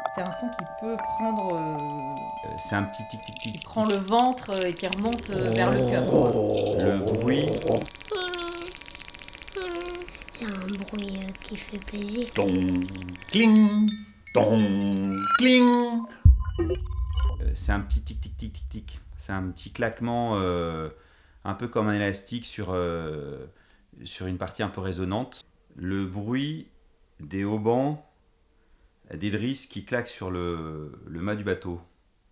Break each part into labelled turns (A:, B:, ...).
A: C'est un son qui peut prendre,
B: C'est un petit tic tic tic.
A: qui prend le ventre et qui remonte vers le cœur.
B: Le bruit.
C: C'est un bruit qui fait plaisir.
B: Ton, cling, ton, cling. C'est un petit tic tic tic tic tic. C'est un petit claquement un peu comme un élastique sur une partie un peu résonante. Le bruit des haubans, des drisses qui claquent sur le mât du bateau.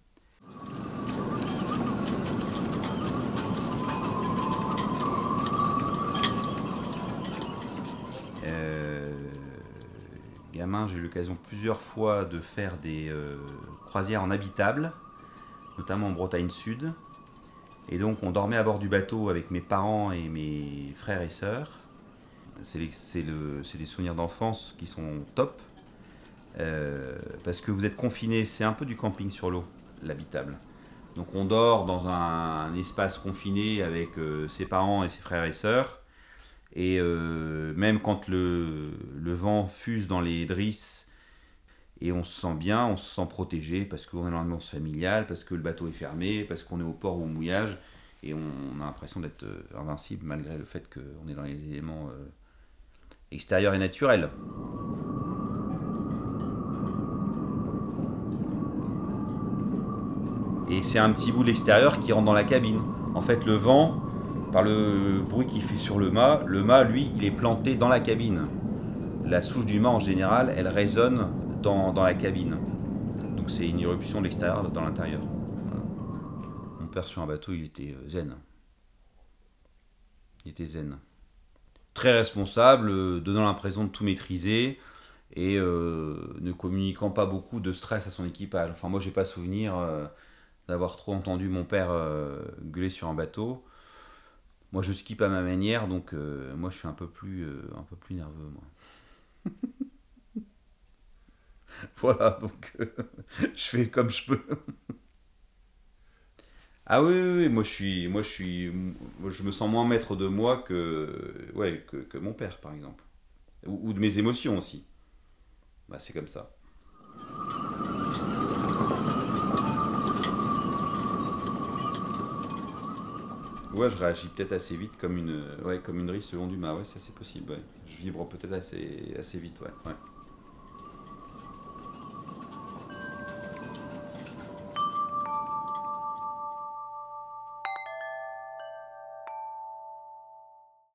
B: Gamin, j'ai eu l'occasion plusieurs fois de faire des croisières en habitable, notamment en Bretagne Sud. Et donc on dormait à bord du bateau avec mes parents et mes frères et sœurs. C'est des souvenirs d'enfance qui sont top. Parce que vous êtes confinés, c'est un peu du camping sur l'eau, l'habitable. Donc on dort dans un espace confiné avec ses parents et ses frères et sœurs. Et même quand le vent fuse dans les drisses, et on se sent bien, on se sent protégé parce qu'on est dans l'ambiance familiale, parce que le bateau est fermé, parce qu'on est au port ou au mouillage, et on a l'impression d'être invincible malgré le fait qu'on est dans les éléments extérieurs et naturels. Et c'est un petit bout de l'extérieur qui rentre dans la cabine. En fait, le vent, par le bruit qu'il fait sur le mât, lui, il est planté dans la cabine. La souche du mât, en général, elle résonne dans la cabine. Donc c'est une irruption de l'extérieur dans l'intérieur. Voilà. Mon père sur un bateau, il était zen. Il était zen. Très responsable, donnant l'impression de tout maîtriser et ne communiquant pas beaucoup de stress à son équipage. Enfin, moi, j'ai pas souvenir d'avoir trop entendu mon père gueuler sur un bateau. Moi, je skie pas à ma manière, donc moi, je suis un peu plus nerveux, moi. Voilà, donc je fais comme je peux. Ah oui, oui, oui, moi, je me sens moins maître de moi que mon père, par exemple, ou de mes émotions aussi. Bah, c'est comme ça. Ouais, je réagis peut-être assez vite comme une drisse selon du mât. Ouais, ça c'est possible. Ouais. Je vibre peut-être assez vite. Ouais. Ouais.